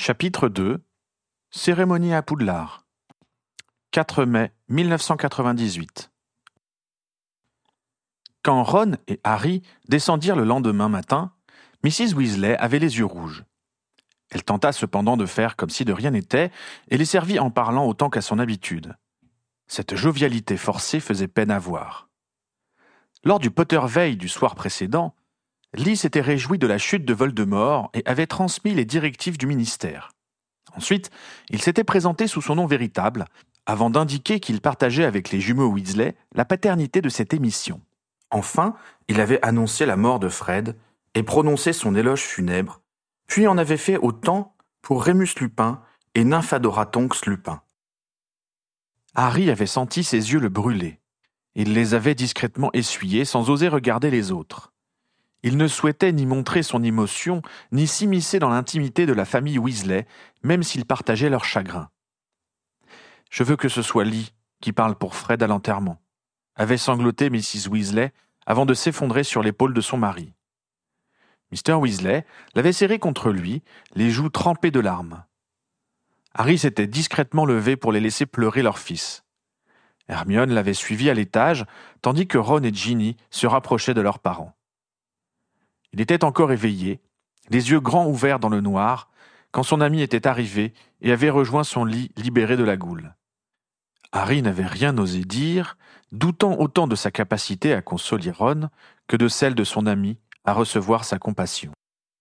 Chapitre 2 Cérémonie à Poudlard 4 mai 1998 Quand Ron et Harry descendirent le lendemain matin, Mrs. Weasley avait les yeux rouges. Elle tenta cependant de faire comme si de rien n'était et les servit en parlant autant qu'à son habitude. Cette jovialité forcée faisait peine à voir. Lors du Potterveil du soir précédent, Lee s'était réjoui de la chute de Voldemort et avait transmis les directives du ministère. Ensuite, il s'était présenté sous son nom véritable, avant d'indiquer qu'il partageait avec les jumeaux Weasley la paternité de cette émission. Enfin, il avait annoncé la mort de Fred et prononcé son éloge funèbre, puis en avait fait autant pour Rémus Lupin et Nymphadora Tonks Lupin. Harry avait senti ses yeux le brûler. Il les avait discrètement essuyés sans oser regarder les autres. Il ne souhaitait ni montrer son émotion, ni s'immiscer dans l'intimité de la famille Weasley, même s'il partageait leur chagrin. « Je veux que ce soit Lee qui parle pour Fred à l'enterrement », avait sangloté Mrs. Weasley avant de s'effondrer sur l'épaule de son mari. Mr. Weasley l'avait serré contre lui, les joues trempées de larmes. Harry s'était discrètement levé pour les laisser pleurer leur fils. Hermione l'avait suivi à l'étage, tandis que Ron et Ginny se rapprochaient de leurs parents. Il était encore éveillé, les yeux grands ouverts dans le noir, quand son ami était arrivé et avait rejoint son lit libéré de la goule. Harry n'avait rien osé dire, doutant autant de sa capacité à consoler Ron que de celle de son ami à recevoir sa compassion.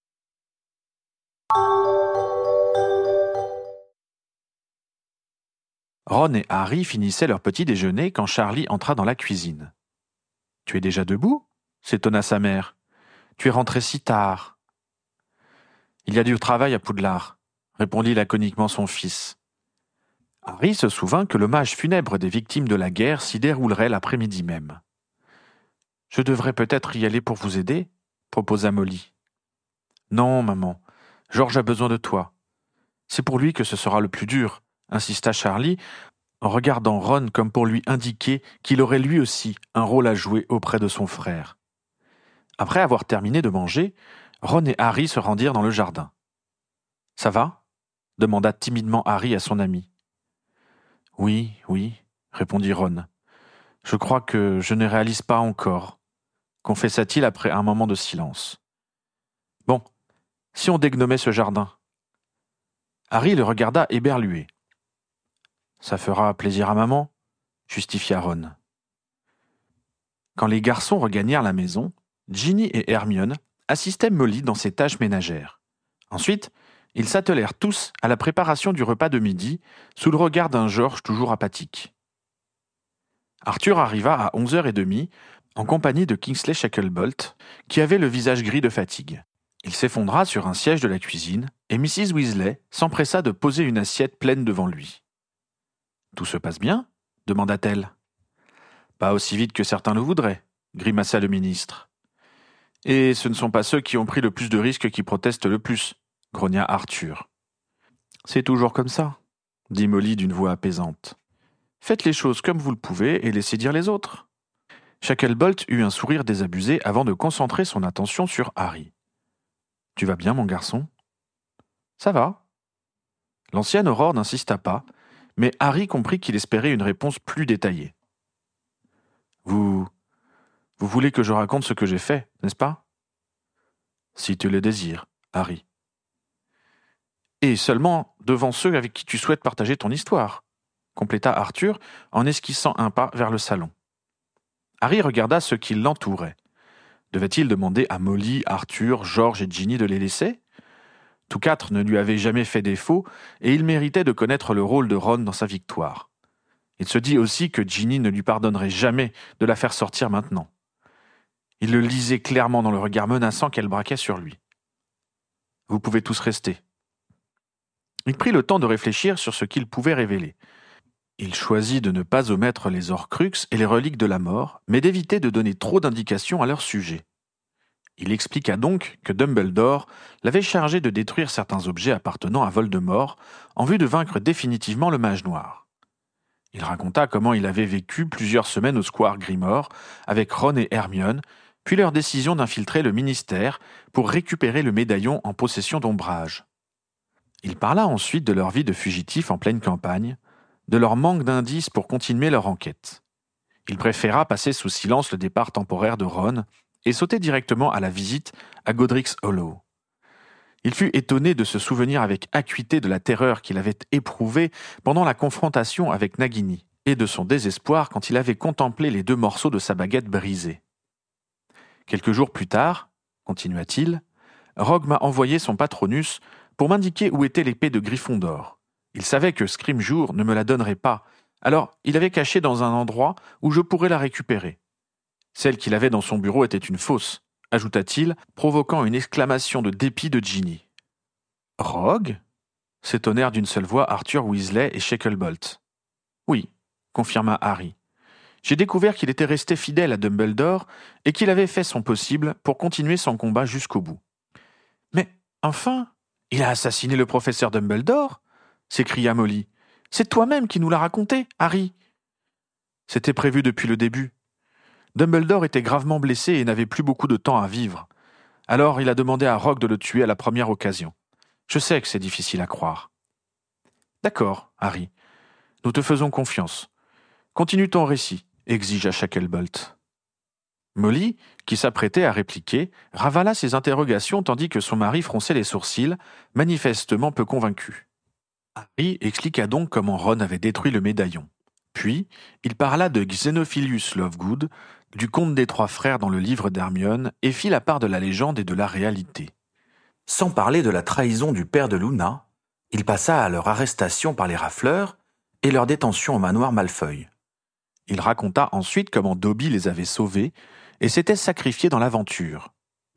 Ron et Harry finissaient leur petit déjeuner quand Charlie entra dans la cuisine. « Tu es déjà debout ?» s'étonna sa mère. « Tu es rentré si tard. »« Il y a du travail à Poudlard, » répondit laconiquement son fils. Harry se souvint que l'hommage funèbre des victimes de la guerre s'y déroulerait l'après-midi même. « Je devrais peut-être y aller pour vous aider ?» proposa Molly. « Non, maman, George a besoin de toi. C'est pour lui que ce sera le plus dur, » insista Charlie, en regardant Ron comme pour lui indiquer qu'il aurait lui aussi un rôle à jouer auprès de son frère. Après avoir terminé de manger, Ron et Harry se rendirent dans le jardin. « Ça va ?» demanda timidement Harry à son ami. « Oui, répondit Ron. « Je crois que je ne réalise pas encore, » confessa-t-il après un moment de silence. « Bon, si on dégnomait ce jardin ?» Harry le regarda éberlué. « Ça fera plaisir à maman » justifia Ron. Quand les garçons regagnèrent la maison, Ginny et Hermione assistaient Molly dans ses tâches ménagères. Ensuite, ils s'attelèrent tous à la préparation du repas de midi, sous le regard d'un George toujours apathique. Arthur arriva à 11h30, en compagnie de Kingsley Shacklebolt, qui avait le visage gris de fatigue. Il s'effondra sur un siège de la cuisine, et Mrs. Weasley s'empressa de poser une assiette pleine devant lui. « Tout se passe bien ?» demanda-t-elle. « Pas aussi vite que certains le voudraient », grimaça le ministre. « Et ce ne sont pas ceux qui ont pris le plus de risques qui protestent le plus », grogna Arthur. « C'est toujours comme ça », dit Molly d'une voix apaisante. « Faites les choses comme vous le pouvez et laissez dire les autres. » Shacklebolt eut un sourire désabusé avant de concentrer son attention sur Harry. « Tu vas bien, mon garçon ?»« Ça va. » L'ancienne Aurore n'insista pas, mais Harry comprit qu'il espérait une réponse plus détaillée. « Vous voulez que je raconte ce que j'ai fait, n'est-ce pas ? » ?»« Si tu le désires, Harry. »« Et seulement devant ceux avec qui tu souhaites partager ton histoire, » compléta Arthur en esquissant un pas vers le salon. Harry regarda ceux qui l'entouraient. Devait-il demander à Molly, Arthur, George et Ginny de les laisser ? Tous quatre ne lui avaient jamais fait défaut, et il méritait de connaître le rôle de Ron dans sa victoire. Il se dit aussi que Ginny ne lui pardonnerait jamais de la faire sortir maintenant. Il le lisait clairement dans le regard menaçant qu'elle braquait sur lui. « Vous pouvez tous rester. » Il prit le temps de réfléchir sur ce qu'il pouvait révéler. Il choisit de ne pas omettre les Horcruxes et les reliques de la mort, mais d'éviter de donner trop d'indications à leur sujet. Il expliqua donc que Dumbledore l'avait chargé de détruire certains objets appartenant à Voldemort en vue de vaincre définitivement le Mage Noir. Il raconta comment il avait vécu plusieurs semaines au Square Grimmauld avec Ron et Hermione, puis leur décision d'infiltrer le ministère pour récupérer le médaillon en possession d'Ombrage. Il parla ensuite de leur vie de fugitifs en pleine campagne, de leur manque d'indices pour continuer leur enquête. Il préféra passer sous silence le départ temporaire de Ron et sauter directement à la visite à Godric's Hollow. Il fut étonné de se souvenir avec acuité de la terreur qu'il avait éprouvée pendant la confrontation avec Nagini et de son désespoir quand il avait contemplé les 2 morceaux de sa baguette brisés. Quelques jours plus tard, continua-t-il, Rogue m'a envoyé son patronus pour m'indiquer où était l'épée de Gryffondor. Il savait que Scrimgeour ne me la donnerait pas, alors il avait caché dans un endroit où je pourrais la récupérer. Celle qu'il avait dans son bureau était une fausse, ajouta-t-il, provoquant une exclamation de dépit de Ginny. Rogue s'étonnèrent d'une seule voix Arthur Weasley et Shacklebolt. Oui, confirma Harry. J'ai découvert qu'il était resté fidèle à Dumbledore et qu'il avait fait son possible pour continuer son combat jusqu'au bout. Mais, enfin, il a assassiné le professeur Dumbledore ? S'écria Molly. C'est toi-même qui nous l'as raconté, Harry. C'était prévu depuis le début. Dumbledore était gravement blessé et n'avait plus beaucoup de temps à vivre. Alors il a demandé à Rogue de le tuer à la première occasion. Je sais que c'est difficile à croire. D'accord, Harry. Nous te faisons confiance. Continue ton récit, exigea Shacklebolt. Molly, qui s'apprêtait à répliquer, ravala ses interrogations tandis que son mari fronçait les sourcils, manifestement peu convaincu. Harry expliqua donc comment Ron avait détruit le médaillon. Puis, il parla de Xenophilius Lovegood, du conte des 3 frères dans le livre d'Hermione, et fit la part de la légende et de la réalité. Sans parler de la trahison du père de Luna, il passa à leur arrestation par les rafleurs et leur détention au manoir Malfoy. Il raconta ensuite comment Dobby les avait sauvés et s'était sacrifié dans l'aventure.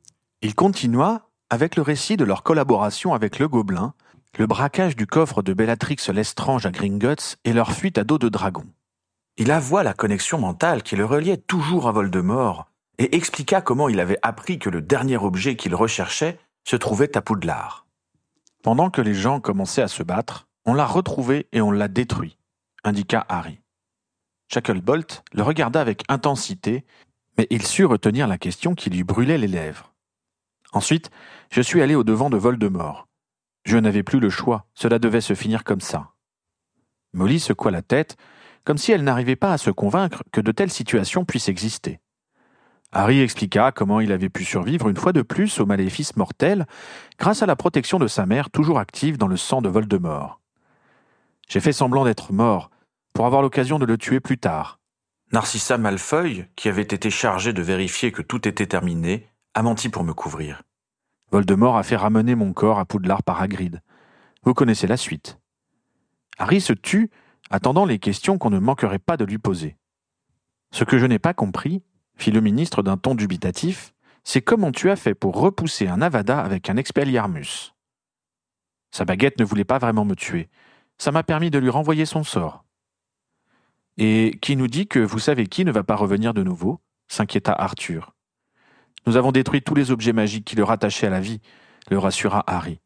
Il continua avec le récit de leur collaboration avec le Gobelin, le braquage du coffre de Bellatrix Lestrange à Gringotts et leur fuite à dos de dragon. Il avoua la connexion mentale qui le reliait toujours à Voldemort et expliqua comment il avait appris que le dernier objet qu'il recherchait se trouvait à Poudlard. Pendant que les gens commençaient à se battre, on l'a retrouvé et on l'a détruit, indiqua Harry. Shacklebolt le regarda avec intensité, mais il sut retenir la question qui lui brûlait les lèvres. Ensuite, je suis allé au-devant de Voldemort. Je n'avais plus le choix, cela devait se finir comme ça. Molly secoua la tête, comme si elle n'arrivait pas à se convaincre que de telles situations puissent exister. Harry expliqua comment il avait pu survivre une fois de plus au maléfice mortel grâce à la protection de sa mère toujours active dans le sang de Voldemort. J'ai fait semblant d'être mort pour avoir l'occasion de le tuer plus tard. Narcissa Malfoy, qui avait été chargée de vérifier que tout était terminé, a menti pour me couvrir. Voldemort a fait ramener mon corps à Poudlard par Hagrid. Vous connaissez la suite. Harry se tut, attendant les questions qu'on ne manquerait pas de lui poser. Ce que je n'ai pas compris, fit le ministre d'un ton dubitatif, c'est comment tu as fait pour repousser un Avada avec un Expelliarmus. Sa baguette ne voulait pas vraiment me tuer. Ça m'a permis de lui renvoyer son sort. Et qui nous dit que vous savez qui ne va pas revenir de nouveau ? S'inquiéta Arthur. Nous avons détruit tous les objets magiques qui le rattachaient à la vie, le rassura Harry.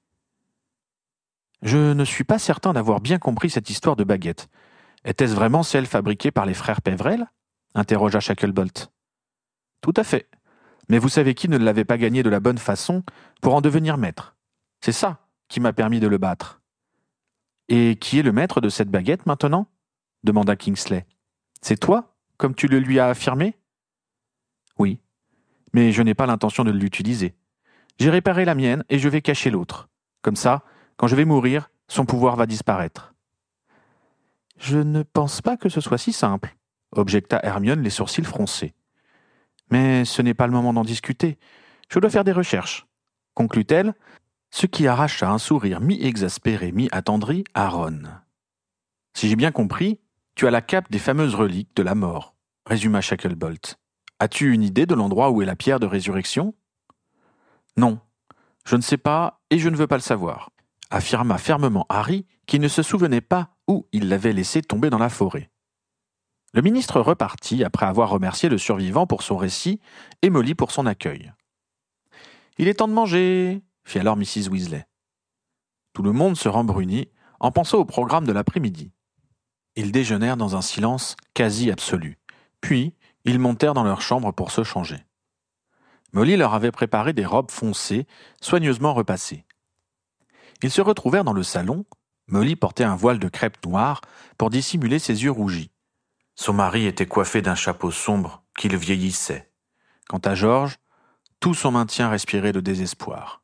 Je ne suis pas certain d'avoir bien compris cette histoire de baguette. Était-ce vraiment celle fabriquée par les frères Pévrel ? Interrogea Shacklebolt. Tout à fait. Mais vous savez qui ne l'avait pas gagnée de la bonne façon pour en devenir maître. C'est ça qui m'a permis de le battre. Et qui est le maître de cette baguette maintenant ? Demanda Kingsley. C'est toi, comme tu le lui as affirmé ? Oui, mais je n'ai pas l'intention de l'utiliser. J'ai réparé la mienne et je vais cacher l'autre. Comme ça, quand je vais mourir, son pouvoir va disparaître. Je ne pense pas que ce soit si simple, objecta Hermione les sourcils froncés. Mais ce n'est pas le moment d'en discuter. Je dois faire des recherches, conclut-elle, ce qui arracha un sourire mi-exaspéré, mi-attendri à Ron. Si j'ai bien compris, tu as la cape des fameuses reliques de la mort, résuma Shacklebolt. As-tu une idée de l'endroit où est la pierre de résurrection ? Non, je ne sais pas et je ne veux pas le savoir, affirma fermement Harry, qui ne se souvenait pas où il l'avait laissé tomber dans la forêt. Le ministre repartit après avoir remercié le survivant pour son récit et Molly pour son accueil. « Il est temps de manger !» fit alors Mrs. Weasley. Tout le monde se rembrunit en pensant au programme de l'après-midi. Ils déjeunèrent dans un silence quasi absolu, puis ils montèrent dans leur chambre pour se changer. Molly leur avait préparé des robes foncées, soigneusement repassées. Ils se retrouvèrent dans le salon. Molly portait un voile de crêpe noire pour dissimuler ses yeux rougis. Son mari était coiffé d'un chapeau sombre qui le vieillissait. Quant à George, tout son maintien respirait le désespoir.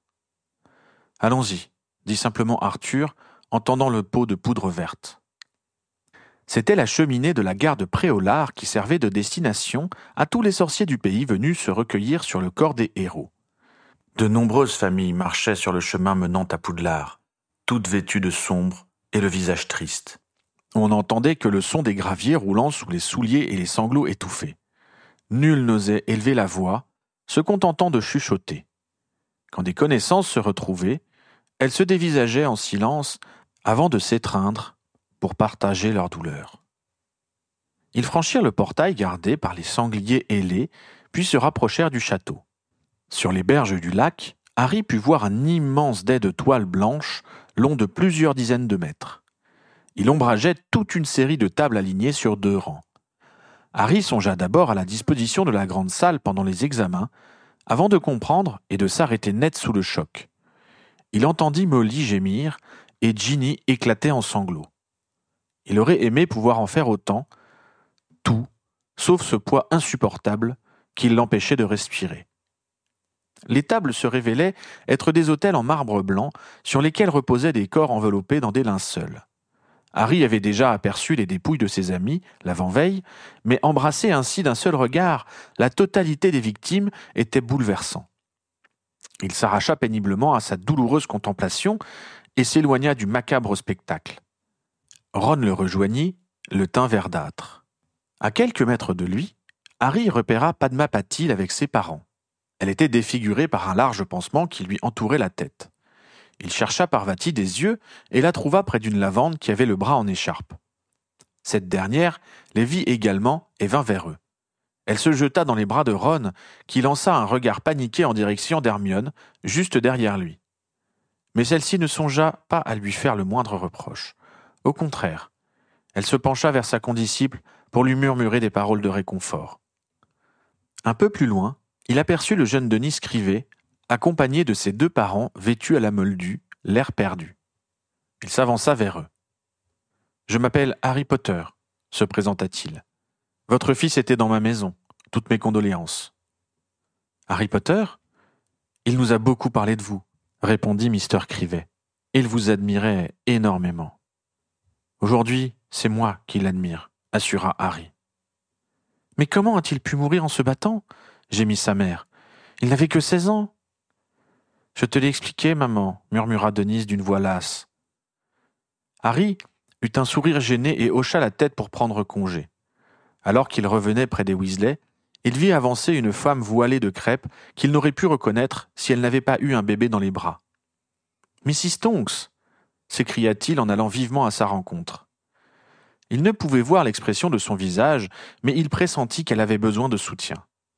« Allons-y », dit simplement Arthur en tendant le pot de poudre verte. C'était la cheminée de la gare de Préolard qui servait de destination à tous les sorciers du pays venus se recueillir sur le corps des héros. De nombreuses familles marchaient sur le chemin menant à Poudlard, toutes vêtues de sombre et le visage triste. On n'entendait que le son des graviers roulant sous les souliers et les sanglots étouffés. Nul n'osait élever la voix, se contentant de chuchoter. Quand des connaissances se retrouvaient, elles se dévisageaient en silence avant de s'étreindre pour partager leur douleur. Ils franchirent le portail gardé par les sangliers ailés, puis se rapprochèrent du château. Sur les berges du lac, Harry put voir un immense dais de toile blanche, long de plusieurs dizaines de mètres. Il ombrageait toute une série de tables alignées sur 2 rangs. Harry songea d'abord à la disposition de la grande salle pendant les examens, avant de comprendre et de s'arrêter net sous le choc. Il entendit Molly gémir et Ginny éclater en sanglots. Il aurait aimé pouvoir en faire autant, tout, sauf ce poids insupportable qui l'empêchait de respirer. Les tables se révélaient être des autels en marbre blanc sur lesquels reposaient des corps enveloppés dans des linceuls. Harry avait déjà aperçu les dépouilles de ses amis, l'avant-veille, mais embrasser ainsi d'un seul regard la totalité des victimes était bouleversant. Il s'arracha péniblement à sa douloureuse contemplation et s'éloigna du macabre spectacle. Ron le rejoignit, le teint verdâtre. À quelques mètres de lui, Harry repéra Padma Patil avec ses parents. Elle était défigurée par un large pansement qui lui entourait la tête. Il chercha Parvati des yeux et la trouva près d'une lavande qui avait le bras en écharpe. Cette dernière les vit également et vint vers eux. Elle se jeta dans les bras de Ron, qui lança un regard paniqué en direction d'Hermione, juste derrière lui. Mais celle-ci ne songea pas à lui faire le moindre reproche. Au contraire, elle se pencha vers sa condisciple pour lui murmurer des paroles de réconfort. Un peu plus loin, il aperçut le jeune Denis Scrivet, accompagné de ses 2 parents vêtus à la Moldue, l'air perdu. Il s'avança vers eux. « Je m'appelle Harry Potter », se présenta-t-il. « Votre fils était dans ma maison. Toutes mes condoléances. »« Harry Potter ? Il nous a beaucoup parlé de vous, » répondit Mr. Crivet. « Il vous admirait énormément. »« Aujourd'hui, c'est moi qui l'admire, » assura Harry. « Mais comment a-t-il pu mourir en se battant ?» gémit sa mère. « Il n'avait que 16 ans. » « Je te l'ai expliqué, maman, » murmura Denise d'une voix lasse. Harry eut un sourire gêné et hocha la tête pour prendre congé. Alors qu'il revenait près des Weasley, il vit avancer une femme voilée de crêpe qu'il n'aurait pu reconnaître si elle n'avait pas eu un bébé dans les bras. « Mrs. Tonks !» s'écria-t-il en allant vivement à sa rencontre. Il ne pouvait voir l'expression de son visage, mais il pressentit qu'elle avait besoin de soutien.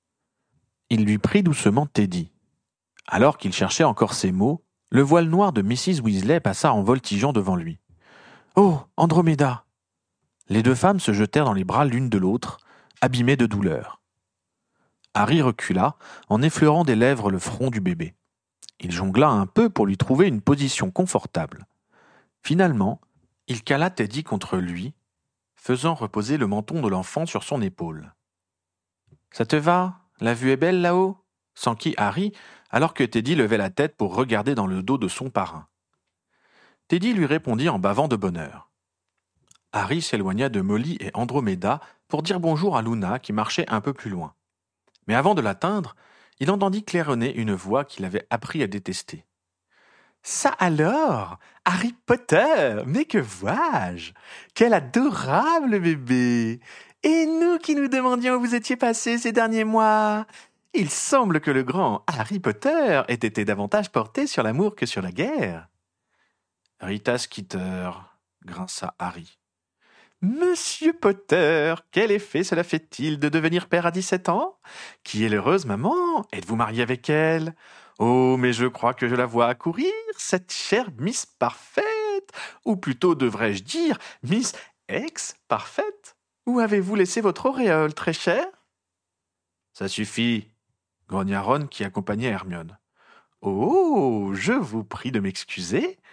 Il lui prit doucement Teddy. Alors qu'il cherchait encore ses mots, le voile noir de Mrs. Weasley passa en voltigeant devant lui. « Oh, Andromeda !» Les 2 femmes se jetèrent dans les bras l'une de l'autre, abîmées de douleur. Harry recula, en effleurant des lèvres le front du bébé. Il jongla un peu pour lui trouver une position confortable. Finalement, il cala Teddy contre lui, faisant reposer le menton de l'enfant sur son épaule. « Ça te va ? La vue est belle là-haut ?» s'enquit Harry, alors que Teddy levait la tête pour regarder dans le dos de son parrain. Teddy lui répondit en bavant de bonheur. Harry s'éloigna de Molly et Andromeda pour dire bonjour à Luna qui marchait un peu plus loin. Mais avant de l'atteindre, il entendit claironner une voix qu'il avait appris à détester. « Ça alors, Harry Potter, mais que vois-je ? Quel adorable bébé ! Et nous qui nous demandions où vous étiez passé ces derniers mois ? Il semble que le grand Harry Potter ait été davantage porté sur l'amour que sur la guerre. » « Rita Skeeter, » grinça Harry. « Monsieur Potter, quel effet cela fait-il de devenir père à 17 ans ? Qui est l'heureuse maman ? Êtes-vous marié avec elle ? Oh, mais je crois que je la vois accourir, cette chère Miss Parfaite, ou plutôt devrais-je dire Miss Ex-Parfaite. Où avez-vous laissé votre auréole, très chère ? » « Ça suffit, » grogna Ron qui accompagnait Hermione. « Oh, je vous prie de m'excuser.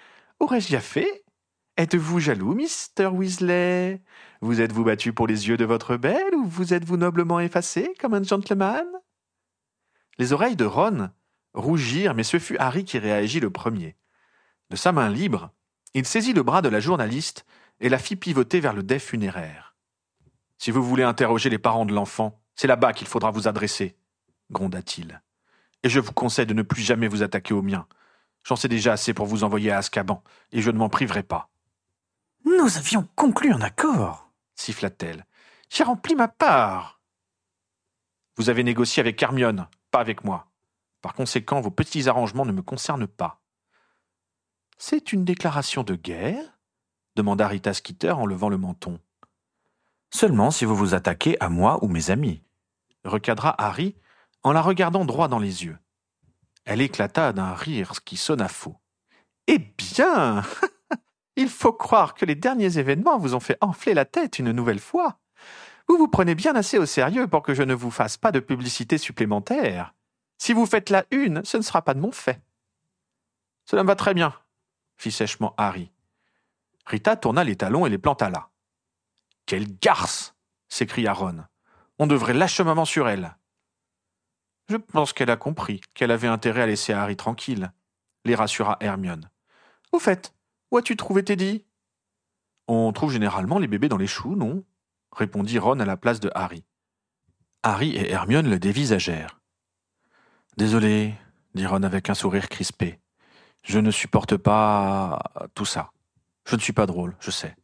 Aurais-je bien fait? Êtes-vous jaloux, Mr. Weasley? Vous êtes-vous battu pour les yeux de votre belle ou vous êtes-vous noblement effacé comme un gentleman? Les oreilles de Ron rougirent, mais ce fut Harry qui réagit le premier. De sa main libre, il saisit le bras de la journaliste et la fit pivoter vers le dais funéraire. Si vous voulez interroger les parents de l'enfant, c'est là-bas qu'il faudra vous adresser, gronda-t-il. Et je vous conseille de ne plus jamais vous attaquer aux miens. J'en sais déjà assez pour vous envoyer à Azkaban, et je ne m'en priverai pas. Nous avions conclu un accord, siffla-t-elle. J'ai rempli ma part. Vous avez négocié avec Hermione, pas avec moi. Par conséquent, vos petits arrangements ne me concernent pas. C'est une déclaration de guerre? Demanda Rita Skeeter en levant le menton. Seulement si vous vous attaquez à moi ou mes amis, recadra Harry en la regardant droit dans les yeux. Elle éclata d'un rire qui sonna faux. Eh bien, il faut croire que les derniers événements vous ont fait enfler la tête une nouvelle fois. Vous vous prenez bien assez au sérieux pour que je ne vous fasse pas de publicité supplémentaire. Si vous faites la une, ce ne sera pas de mon fait. Cela me va très bien, fit sèchement Harry. Rita tourna les talons et les planta là. Quelle garce! S'écria Ron. On devrait lâcher maman sur elle. Je pense qu'elle a compris qu'elle avait intérêt à laisser Harry tranquille, les rassura Hermione. Au fait, où as-tu trouvé Teddy? On trouve généralement les bébés dans les choux, non? Répondit Ron à la place de Harry. Harry et Hermione le dévisagèrent. Désolé, dit Ron avec un sourire crispé. Je ne supporte pas tout ça. Je ne suis pas drôle, je sais.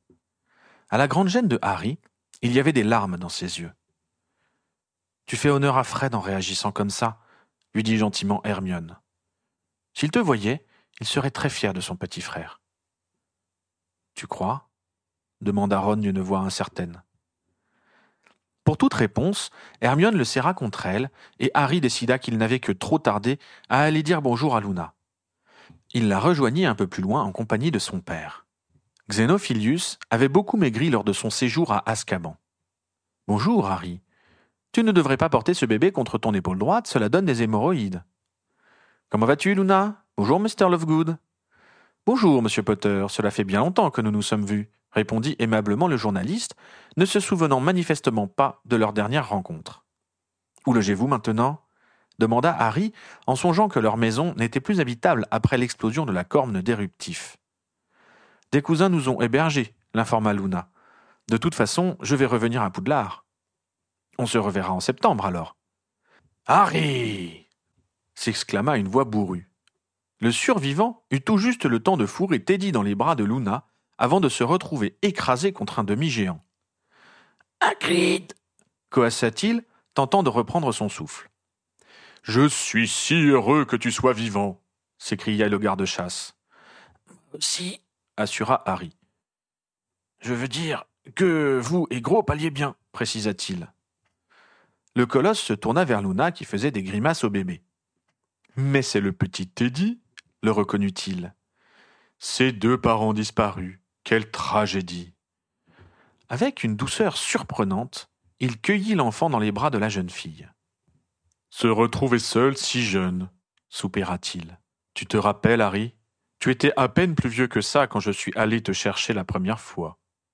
À la grande gêne de Harry, il y avait des larmes dans ses yeux. Tu fais honneur à Fred en réagissant comme ça, lui dit gentiment Hermione. S'il te voyait, il serait très fier de son petit frère. Tu crois? Demanda Ron d'une voix incertaine. Pour toute réponse, Hermione le serra contre elle, et Harry décida qu'il n'avait que trop tardé à aller dire bonjour à Luna. Il la rejoignit un peu plus loin en compagnie de son père. Xenophilius avait beaucoup maigri lors de son séjour à Azkaban. « Bonjour, Harry. Tu ne devrais pas porter ce bébé contre ton épaule droite, cela donne des hémorroïdes. »« Comment vas-tu, Luna? Bonjour, Mr. Lovegood. »« Bonjour, Monsieur Potter, cela fait bien longtemps que nous nous sommes vus, » répondit aimablement le journaliste, ne se souvenant manifestement pas de leur dernière rencontre. « Où logez-vous maintenant ?» demanda Harry, en songeant que leur maison n'était plus habitable après l'explosion de la corne d'éruptif. « Des cousins nous ont hébergés, » l'informa Luna. « De toute façon, je vais revenir à Poudlard. »« On se reverra en septembre, alors. »« Harry !» s'exclama une voix bourrue. Le survivant eut tout juste le temps de fourrer Teddy dans les bras de Luna avant de se retrouver écrasé contre un demi-géant. « Hagrid !» coassa-t-il, tentant de reprendre son souffle. « Je suis si heureux que tu sois vivant !» s'écria le garde-chasse. « Aussi, » assura Harry. « Je veux dire que vous et Gros alliez bien, » précisa-t-il. Le colosse se tourna vers Luna qui faisait des grimaces au bébé. « Mais c'est le petit Teddy !» le reconnut-il. « Ses deux parents disparus, quelle tragédie !» Avec une douceur surprenante, il cueillit l'enfant dans les bras de la jeune fille. « Se retrouver seul si jeune, » soupira-t-il. « Tu te rappelles, Harry ? Tu étais à peine plus vieux que ça quand je suis allé te chercher la première fois. »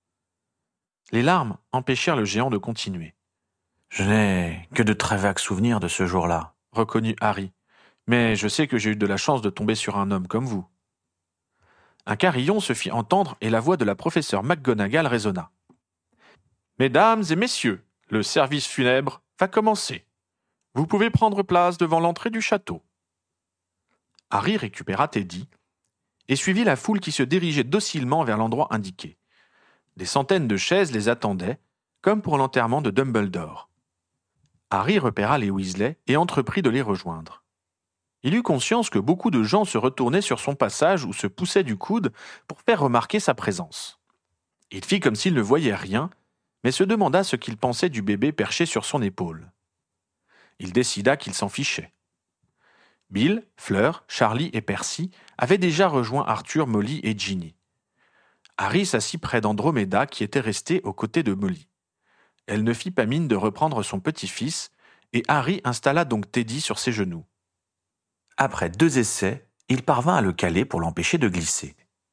Les larmes empêchèrent le géant de continuer. « Je n'ai que de très vagues souvenirs de ce jour-là, » reconnut Harry. « Mais je sais que j'ai eu de la chance de tomber sur un homme comme vous. » Un carillon se fit entendre et la voix de la professeure McGonagall résonna. « Mesdames et messieurs, le service funèbre va commencer. Vous pouvez prendre place devant l'entrée du château. » Harry récupéra Teddy et suivit la foule qui se dirigeait docilement vers l'endroit indiqué. Des centaines de chaises les attendaient, comme pour l'enterrement de Dumbledore. Harry repéra les Weasley et entreprit de les rejoindre. Il eut conscience que beaucoup de gens se retournaient sur son passage ou se poussaient du coude pour faire remarquer sa présence. Il fit comme s'il ne voyait rien, mais se demanda ce qu'il pensait du bébé perché sur son épaule. Il décida qu'il s'en fichait. Bill, Fleur, Charlie et Percy avaient déjà rejoint Arthur, Molly et Ginny. Harry s'assit près d'Andromeda qui était restée aux côtés de Molly. Elle ne fit pas mine de reprendre son petit-fils, et Harry installa donc Teddy sur ses genoux. Après 2 essais, il parvint à le caler pour l'empêcher de glisser.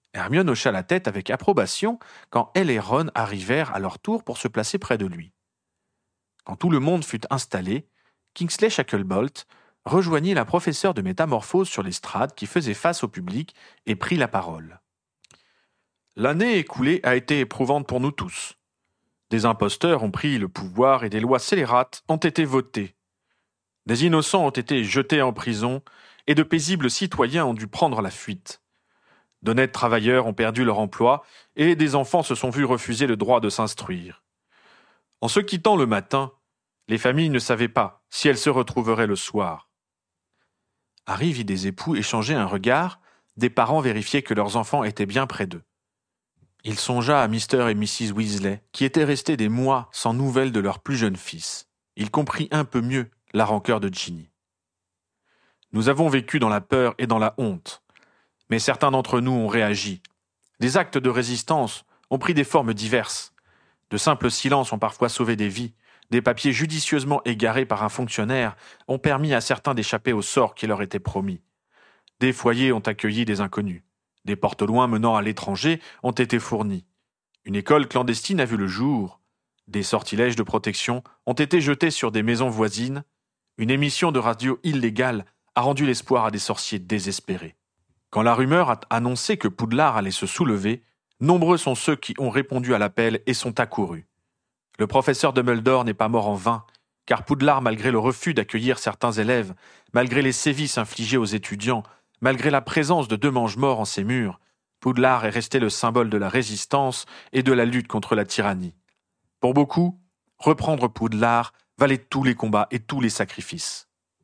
Hermione hocha la tête avec approbation quand elle et Ron arrivèrent à leur tour pour se placer près de lui. Quand tout le monde fut installé, Kingsley Shacklebolt rejoignit la professeure de métamorphose sur l'estrade qui faisait face au public et prit la parole. L'année écoulée a été éprouvante pour nous tous. Des imposteurs ont pris le pouvoir et des lois scélérates ont été votées. Des innocents ont été jetés en prison et de paisibles citoyens ont dû prendre la fuite. D'honnêtes travailleurs ont perdu leur emploi et des enfants se sont vus refuser le droit de s'instruire. En se quittant le matin, les familles ne savaient pas si elles se retrouveraient le soir. Harry vit des époux échanger un regard, des parents vérifier que leurs enfants étaient bien près d'eux. Il songea à Mr. et Mrs. Weasley, qui étaient restés des mois sans nouvelles de leur plus jeune fils. Il comprit un peu mieux la rancœur de Ginny. Nous avons vécu dans la peur et dans la honte, mais certains d'entre nous ont réagi. Des actes de résistance ont pris des formes diverses. De simples silences ont parfois sauvé des vies. Des papiers judicieusement égarés par un fonctionnaire ont permis à certains d'échapper au sort qui leur était promis. Des foyers ont accueilli des inconnus. Des portes loin menant à l'étranger ont été fournies. Une école clandestine a vu le jour. Des sortilèges de protection ont été jetés sur des maisons voisines. Une émission de radio illégale a rendu l'espoir à des sorciers désespérés. Quand la rumeur a annoncé que Poudlard allait se soulever, nombreux sont ceux qui ont répondu à l'appel et sont accourus. Le professeur Dumbledore n'est pas mort en vain, car Poudlard, malgré le refus d'accueillir certains élèves, malgré les sévices infligés aux étudiants, malgré la présence de 2 mange-morts en ses murs, Poudlard est resté le symbole de la résistance et de la lutte contre la tyrannie. Pour beaucoup, reprendre Poudlard valait tous les combats et tous les sacrifices.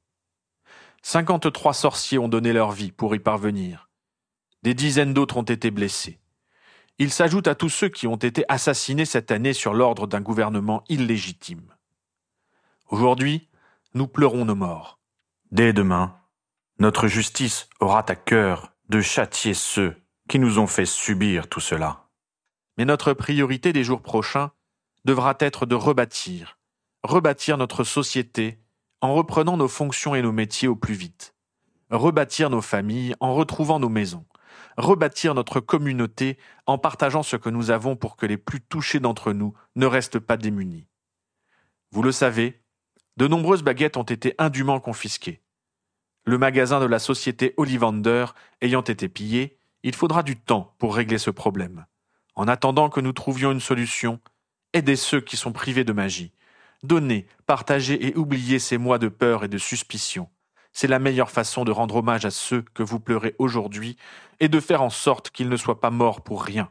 53 sorciers ont donné leur vie pour y parvenir. Des dizaines d'autres ont été blessés. Il s'ajoute à tous ceux qui ont été assassinés cette année sur l'ordre d'un gouvernement illégitime. Aujourd'hui, nous pleurons nos morts. Dès demain, notre justice aura à cœur de châtier ceux qui nous ont fait subir tout cela. Mais notre priorité des jours prochains devra être de rebâtir notre société en reprenant nos fonctions et nos métiers au plus vite, rebâtir nos familles en retrouvant nos maisons, rebâtir notre communauté en partageant ce que nous avons pour que les plus touchés d'entre nous ne restent pas démunis. Vous le savez, de nombreuses baguettes ont été indûment confisquées. Le magasin de la société Ollivander ayant été pillé, il faudra du temps pour régler ce problème. En attendant que nous trouvions une solution, aidez ceux qui sont privés de magie. Donnez, partagez et oubliez ces mois de peur et de suspicion. C'est la meilleure façon de rendre hommage à ceux que vous pleurez aujourd'hui et de faire en sorte qu'ils ne soient pas morts pour rien.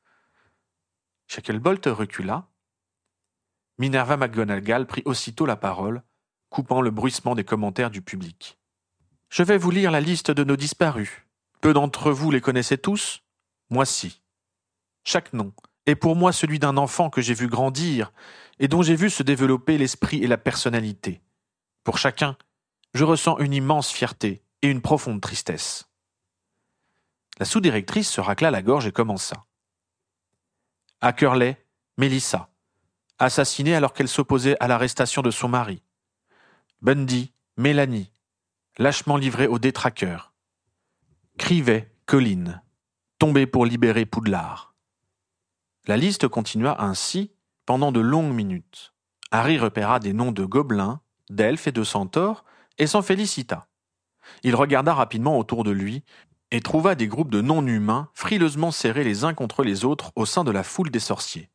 Shacklebolt recula. Minerva McGonagall prit aussitôt la parole, coupant le bruissement des commentaires du public. « Je vais vous lire la liste de nos disparus. Peu d'entre vous les connaissez tous ? Moi si. Chaque nom est pour moi celui d'un enfant que j'ai vu grandir et dont j'ai vu se développer l'esprit et la personnalité. Pour chacun, je ressens une immense fierté et une profonde tristesse. » La sous-directrice se racla la gorge et commença. Ackerley, Mélissa, assassinée alors qu'elle s'opposait à l'arrestation de son mari. Bundy, Mélanie, lâchement livrée aux détraqueurs. Crivet, Colline, tombée pour libérer Poudlard. La liste continua ainsi pendant de longues minutes. Harry repéra des noms de gobelins, d'elfes et de centaures et s'en félicita. Il regarda rapidement autour de lui et trouva des groupes de non-humains frileusement serrés les uns contre les autres au sein de la foule des sorciers.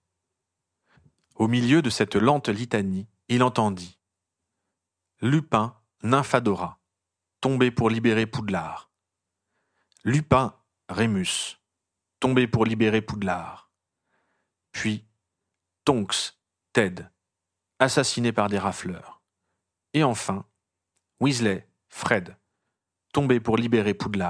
Au milieu de cette lente litanie, il entendit « Lupin, Nymphadora, tombé pour libérer Poudlard. Lupin, Rémus, tombé pour libérer Poudlard. Puis Tonks, Ted, assassiné par des rafleurs. Et enfin, Weasley, Fred, tombé pour libérer Poudlard. »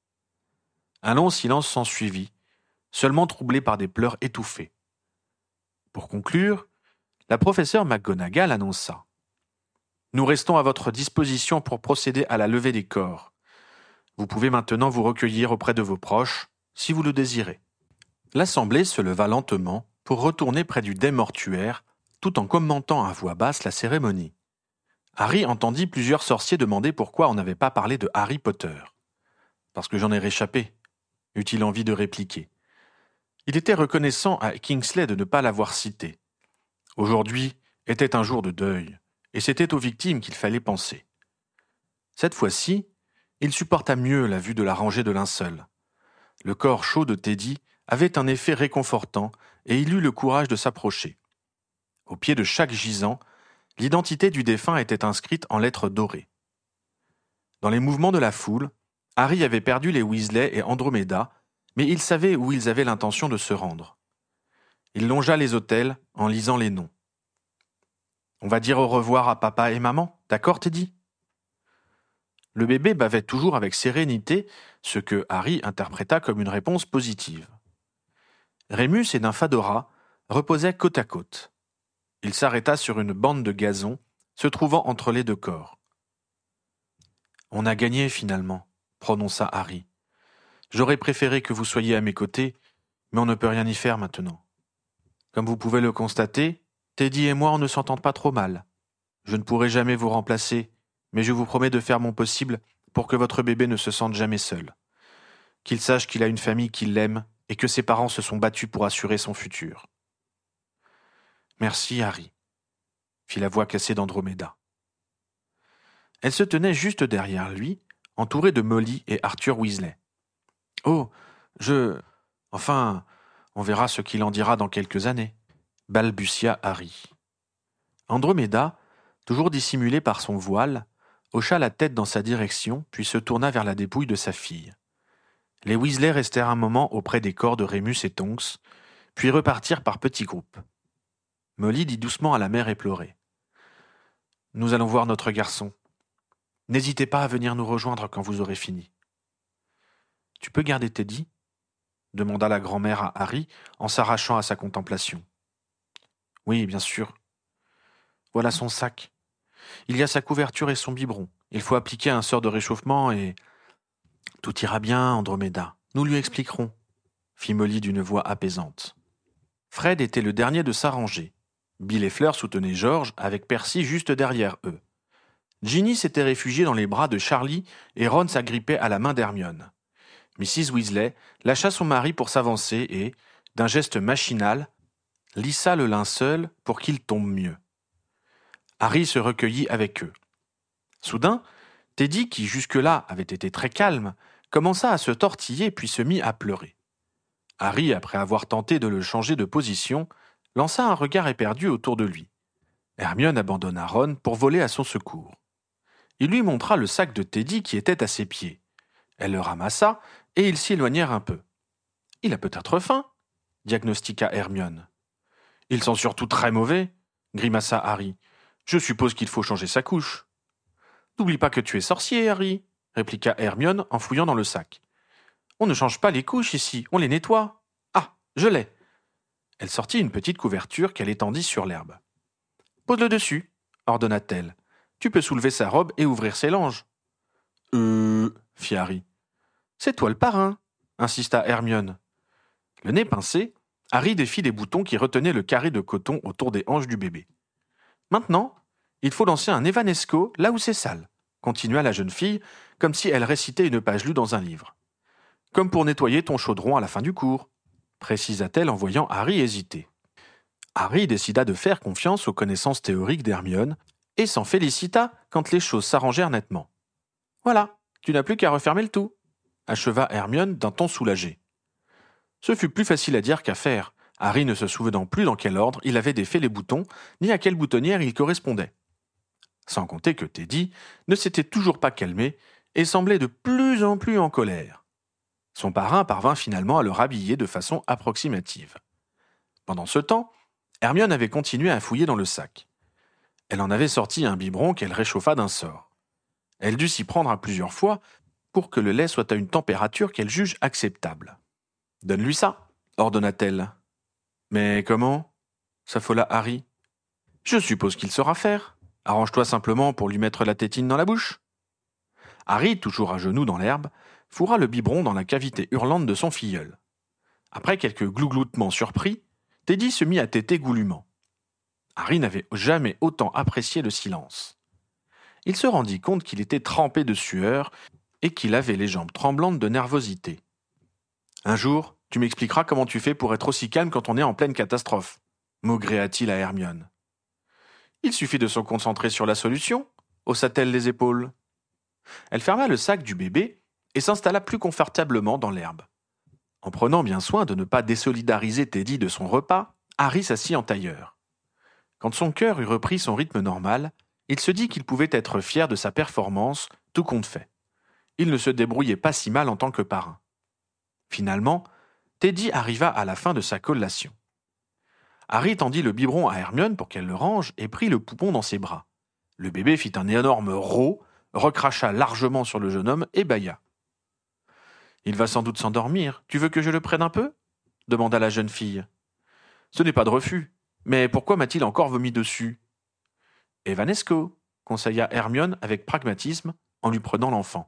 Un long silence s'ensuivit, seulement troublé par des pleurs étouffés. Pour conclure, la professeure McGonagall annonça « Nous restons à votre disposition pour procéder à la levée des corps. Vous pouvez maintenant vous recueillir auprès de vos proches, si vous le désirez. » L'assemblée se leva lentement pour retourner près du dais mortuaire, tout en commentant à voix basse la cérémonie. Harry entendit plusieurs sorciers demander pourquoi on n'avait pas parlé de Harry Potter. « Parce que j'en ai réchappé. » eut-il envie de répliquer. Il était reconnaissant à Kingsley de ne pas l'avoir cité. Aujourd'hui était un jour de deuil, et c'était aux victimes qu'il fallait penser. Cette fois-ci, il supporta mieux la vue de la rangée de linceul. Le corps chaud de Teddy avait un effet réconfortant, et il eut le courage de s'approcher. Au pied de chaque gisant, l'identité du défunt était inscrite en lettres dorées. Dans les mouvements de la foule, Harry avait perdu les Weasley et Andromeda, mais il savait où ils avaient l'intention de se rendre. Il longea les autels en lisant les noms. « On va dire au revoir à papa et maman, d'accord, Teddy ?» Le bébé bavait toujours avec sérénité, ce que Harry interpréta comme une réponse positive. Rémus et Nymphadora reposaient côte à côte. Il s'arrêta sur une bande de gazon, se trouvant entre les deux corps. « On a gagné finalement, » prononça Harry. « J'aurais préféré que vous soyez à mes côtés, mais on ne peut rien y faire maintenant. Comme vous pouvez le constater, Teddy et moi on ne s'entend pas trop mal. Je ne pourrai jamais vous remplacer, mais je vous promets de faire mon possible pour que votre bébé ne se sente jamais seul. Qu'il sache qu'il a une famille qui l'aime et que ses parents se sont battus pour assurer son futur. » « Merci, Harry, » fit la voix cassée d'Andromeda. Elle se tenait juste derrière lui, entourée de Molly et Arthur Weasley. « Oh, Enfin, on verra ce qu'il en dira dans quelques années, » balbutia Harry. Andromeda, toujours dissimulée par son voile, hocha la tête dans sa direction, puis se tourna vers la dépouille de sa fille. Les Weasley restèrent un moment auprès des corps de Rémus et Tonks, puis repartirent par petits groupes. Molly dit doucement à la mère éplorée. « Nous allons voir notre garçon. N'hésitez pas à venir nous rejoindre quand vous aurez fini. »« Tu peux garder Teddy ?» demanda la grand-mère à Harry en s'arrachant à sa contemplation. « Oui, bien sûr. Voilà son sac. Il y a sa couverture et son biberon. Il faut appliquer un sort de réchauffement et... »« Tout ira bien, Andromeda. Nous lui expliquerons, » fit Molly d'une voix apaisante. Fred était le dernier de s'arranger. Bill et Fleur soutenaient George avec Percy juste derrière eux. Ginny s'était réfugiée dans les bras de Charlie et Ron s'agrippait à la main d'Hermione. Mrs. Weasley lâcha son mari pour s'avancer et, d'un geste machinal, lissa le linceul pour qu'il tombe mieux. Harry se recueillit avec eux. Soudain, Teddy, qui jusque-là avait été très calme, commença à se tortiller puis se mit à pleurer. Harry, après avoir tenté de le changer de position, lança un regard éperdu autour de lui. Hermione abandonna Ron pour voler à son secours. Il lui montra le sac de Teddy qui était à ses pieds. Elle le ramassa et ils s'y éloignèrent un peu. « Il a peut-être faim » diagnostiqua Hermione. « Il sent surtout très mauvais » grimaça Harry. « Je suppose qu'il faut changer sa couche. »« N'oublie pas que tu es sorcier, Harry » répliqua Hermione en fouillant dans le sac. « On ne change pas les couches ici, on les nettoie. »« Ah, je l'ai !» Elle sortit une petite couverture qu'elle étendit sur l'herbe. « Pose-le dessus, » ordonna-t-elle. « Tu peux soulever sa robe et ouvrir ses langes. »« fit Harry. « C'est toi le parrain, » insista Hermione. Le nez pincé, Harry défit les boutons qui retenaient le carré de coton autour des hanches du bébé. « Maintenant, il faut lancer un evanesco là où c'est sale, » continua la jeune fille, comme si elle récitait une page lue dans un livre. « Comme pour nettoyer ton chaudron à la fin du cours, » précisa-t-elle en voyant Harry hésiter. Harry décida de faire confiance aux connaissances théoriques d'Hermione et s'en félicita quand les choses s'arrangèrent nettement. « Voilà, tu n'as plus qu'à refermer le tout », acheva Hermione d'un ton soulagé. Ce fut plus facile à dire qu'à faire, Harry ne se souvenant plus dans quel ordre il avait défait les boutons, ni à quelle boutonnière ils correspondaient. Sans compter que Teddy ne s'était toujours pas calmé et semblait de plus en plus en colère. Son parrain parvint finalement à le rhabiller de façon approximative. Pendant ce temps, Hermione avait continué à fouiller dans le sac. Elle en avait sorti un biberon qu'elle réchauffa d'un sort. Elle dut s'y prendre à plusieurs fois pour que le lait soit à une température qu'elle juge acceptable. « Donne-lui ça » ordonna-t-elle. « Mais comment » s'affola Harry. « Je suppose qu'il saura faire. Arrange-toi simplement pour lui mettre la tétine dans la bouche. » Harry, toujours à genoux dans l'herbe, fourra le biberon dans la cavité hurlante de son filleul. Après quelques glougloutements surpris, Teddy se mit à téter goulûment. Harry n'avait jamais autant apprécié le silence. Il se rendit compte qu'il était trempé de sueur et qu'il avait les jambes tremblantes de nervosité. Un jour, tu m'expliqueras comment tu fais pour être aussi calme quand on est en pleine catastrophe, maugréa-t-il à Hermione. Il suffit de se concentrer sur la solution, haussa-t-elle les épaules. Elle ferma le sac du bébé et s'installa plus confortablement dans l'herbe. En prenant bien soin de ne pas désolidariser Teddy de son repas, Harry s'assit en tailleur. Quand son cœur eut repris son rythme normal, il se dit qu'il pouvait être fier de sa performance, tout compte fait. Il ne se débrouillait pas si mal en tant que parrain. Finalement, Teddy arriva à la fin de sa collation. Harry tendit le biberon à Hermione pour qu'elle le range et prit le poupon dans ses bras. Le bébé fit un énorme rot, recracha largement sur le jeune homme et bâilla. « Il va sans doute s'endormir. Tu veux que je le prenne un peu ?» demanda la jeune fille. « Ce n'est pas de refus. Mais pourquoi m'a-t-il encore vomi dessus ?»« Evanesco » conseilla Hermione avec pragmatisme en lui prenant l'enfant.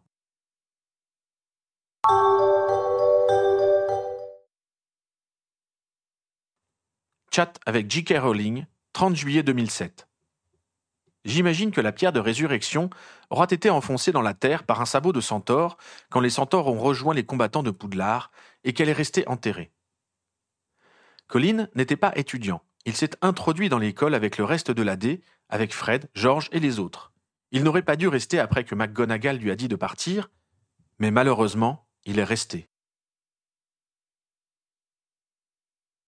Chat avec J.K. Rowling, 30 juillet 2007. J'imagine que la pierre de résurrection aura été enfoncée dans la terre par un sabot de centaure quand les centaures ont rejoint les combattants de Poudlard et qu'elle est restée enterrée. Colin n'était pas étudiant. Il s'est introduit dans l'école avec le reste de l'AD, avec Fred, George et les autres. Il n'aurait pas dû rester après que McGonagall lui a dit de partir, mais malheureusement, il est resté.